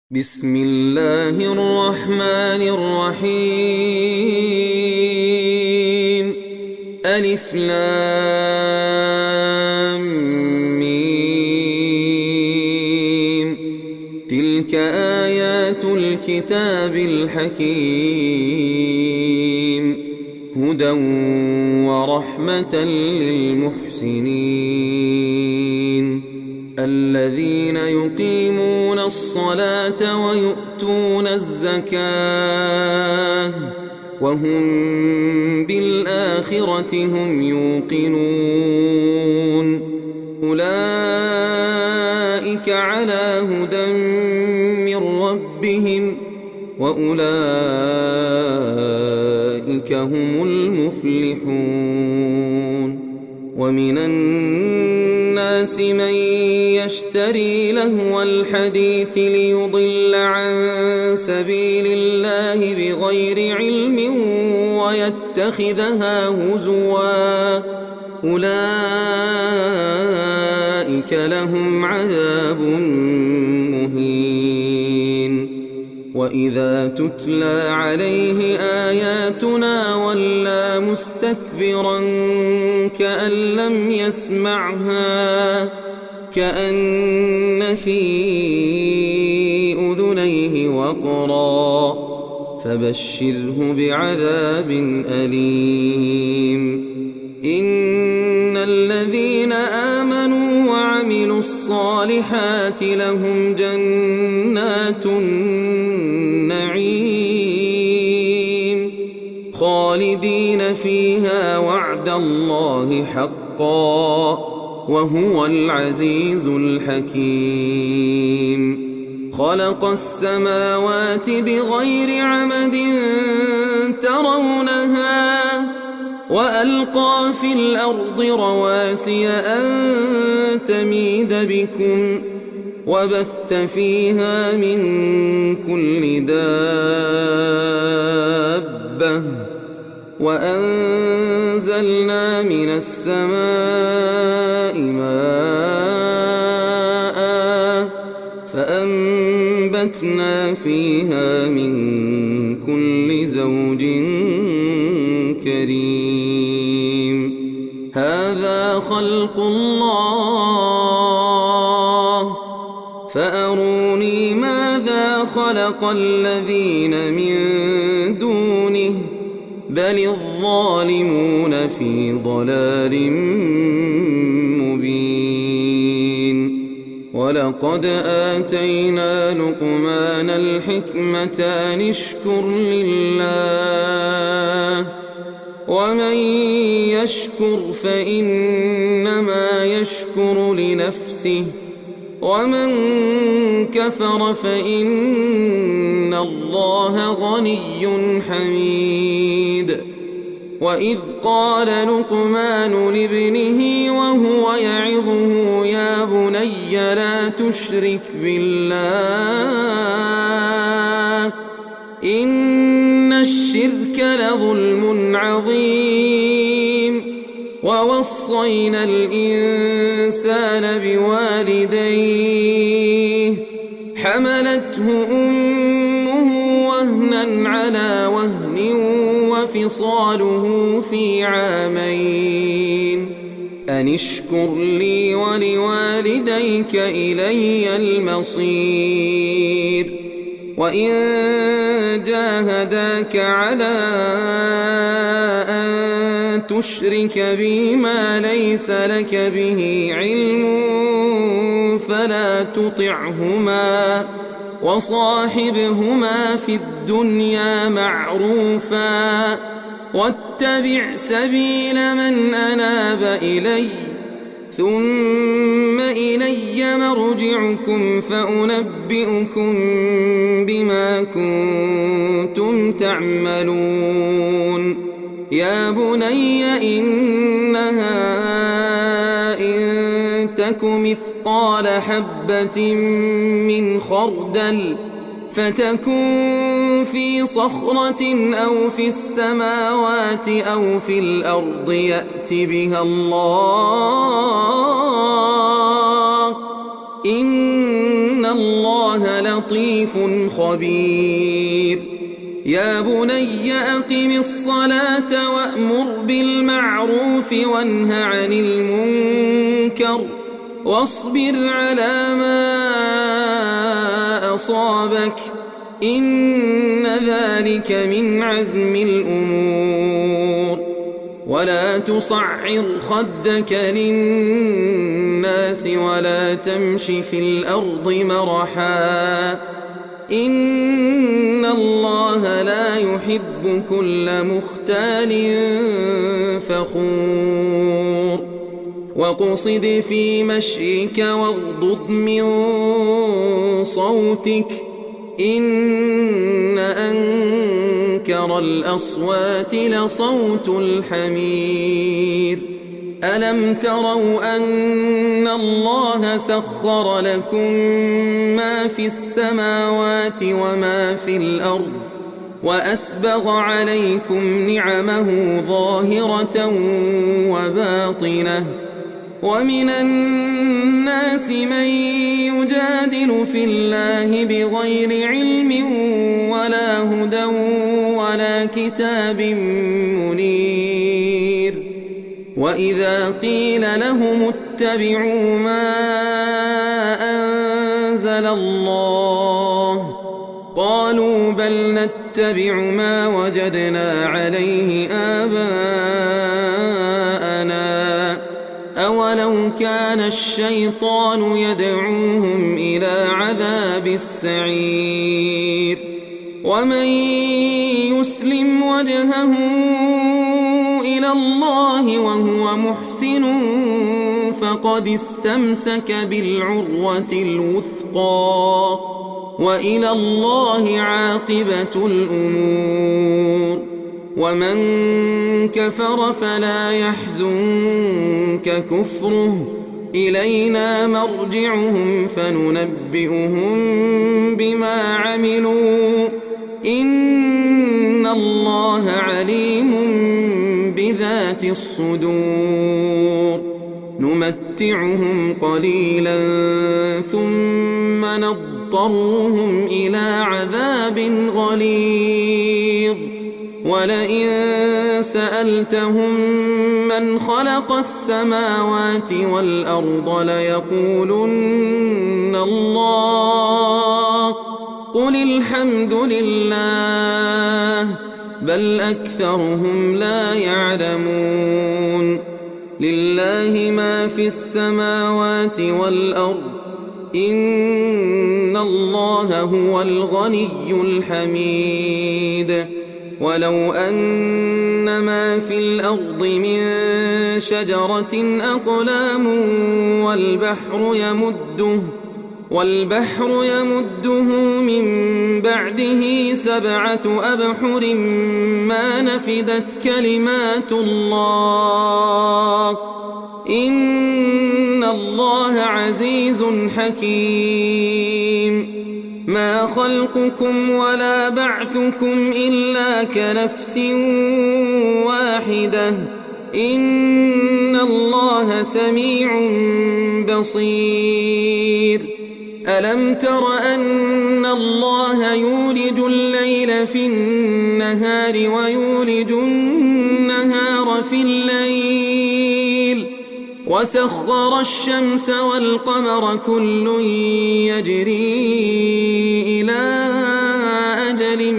بسم الله الرحمن الرحيم ألف لام ميم تلك آيات الكتاب الحكيم هدى ورحمة للمحسنين الذين يقيمون الصلاة ويؤتون الزكاة وهم بالآخرة هم يوقنون أولئك على هدى من ربهم وأولئك هم المفلحون ومن الناس من يشتري لهو الحديث ليضل عن سبيل الله بغير علم ويتخذها هزوا أولئك لهم عذاب مهين وإذا تتلى عليه آياتنا ولى مستكبرا كأن لم يسمعها كأن في أذنيه وقرا فبشره بعذاب أليم إن الذين آمنوا وعملوا الصالحات لهم جنات النعيم خالدين فيها وعد الله حقا وهو العزيز الحكيم خلق السماوات بغير عمد ترونها وألقى في الأرض رواسي أن تميد بكم وبث فيها من كل دابة وأنزلنا من السماء ماء فأنبتنا فيها من كل زوج كريم هذا خلق الله فأروني ماذا خلق الذين من دونه بل الظالمون في ضلال مبين ولقد آتينا لقمان الحكمة أن اشكر لله ومن يشكر فإنما يشكر لنفسه ومن كفر فإن الله غني حميد وإذ قال لقمان لابنه وهو يعظه يا بني لا تشرك بالله إن الشرك لظلم عظيم ووصينا الإنسان بوالديه حملته أمه وهنا على وهن وفصاله في عامين أن اشكر لي ولوالديك إلي المصير وإن جاهداك على أن تشرك بي ما ليس لك به علم فلا تطعهما وصاحبهما في الدنيا معروفا واتبع سبيل من أناب إلي ثم إلي مرجعكم فأنبئكم بما كنتم تعملون يا بني إنها إن تك مثقال حبة من خردل فتكن في صخرة أو في السماوات أو في الأرض يأت بها الله إن الله لطيف خبير يا بني أقم الصلاة وأمر بالمعروف وانه عن المنكر واصبر على ما أصابك إن ذلك من عزم الأمور ولا تصعر خدك للناس ولا تمش في الأرض مرحا إن الله لا يحب كل مختال فخور واقصد في مشيك واغضض من صوتك إن أنكر الأصوات لصوت الحمير ألم تروا أن الله سخر لكم ما في السماوات وما في الأرض وأسبغ عليكم نعمه ظاهرة وباطنة ومن الناس من يجادل في الله بغير علم ولا هدى ولا كتاب منير وإذا قيل لهم اتبعوا ما أنزل الله قالوا بل نتبع ما وجدنا عليه آباءنا أولو كان الشيطان يدعوهم إلى عذاب السعير ومن يسلم وجهه إلى الله وهو محسن فقد استمسك بالعروة الوثقى وإلى الله عاقبة الأمور ومن كفر فلا يحزنك كفره إلينا مرجعهم فننبئهم بما عملوا إن الله عليم بذات الصدور نمتعهم قليلا ثم نضطرهم إلى عذاب غليظ ولئن سألتهم من خلق السماوات والأرض ليقولن الله قل الحمد لله بل أكثرهم لا يعلمون لله ما في السماوات والأرض إن الله هو الغني الحميد ولو أن ما في الأرض من شجرة أقلام والبحر يمده من بعده 7 أبحر ما نفدت كلمات الله إن الله عزيز حكيم ما خلقكم ولا بعثكم إلا كنفس واحدة إن الله سميع بصير ألم تر أن الله يولج الليل في النهار ويولج النهار في الليل وسخر الشمس والقمر كل يجري إلى أجل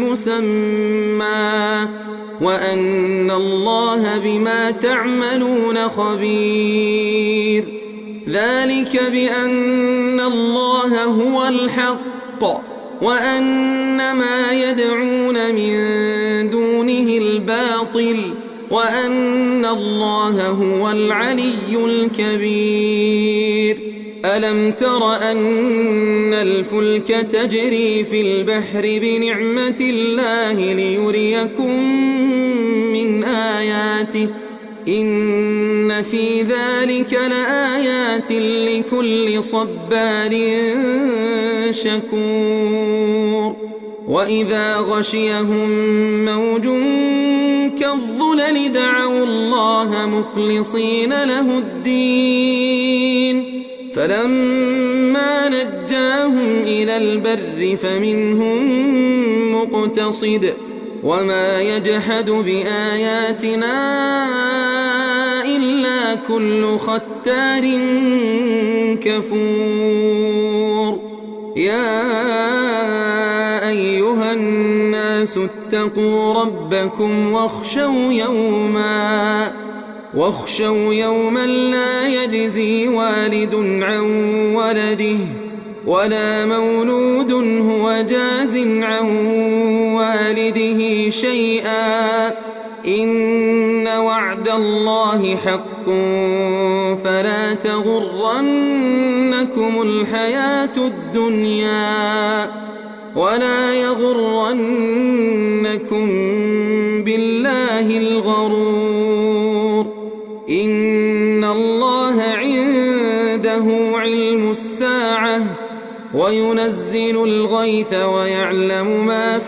مسمى وأن الله بما تعملون خبير ذلك بأن الله هو الحق وأن ما يدعون من دونه الباطل وأن الله هو العلي الكبير ألم تر أن الفلك تجري في البحر بنعمة الله ليريكم من آياته إن في ذلك لآيات لكل صبار شكور وإذا غشيهم موج كالظلل دعوا الله مخلصين له الدين فلما نجاهم البر فمنهم مقتصد وما يجحد بآياتنا إلا كل ختار كفور يا أيها الناس اتقوا ربكم واخشوا يوما لا يجزي والد عن ولده ولا مولود هو جاز عن والده شيئا إن وعد الله حق فلا تغرنكم الحياة الدنيا ولا يغرنكم بالله الغرور إن الله عنده علم الساعة وينزل الغيث ويعلم ما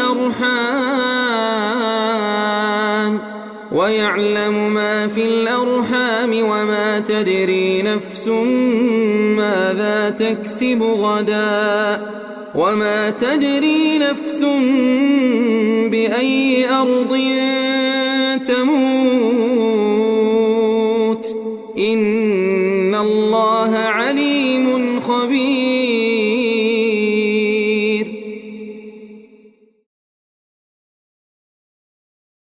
في الأرحام وما تدري نفس ماذا تكسب غدا وما تدري نفس بأي أرض تموت إن الله عليم خبير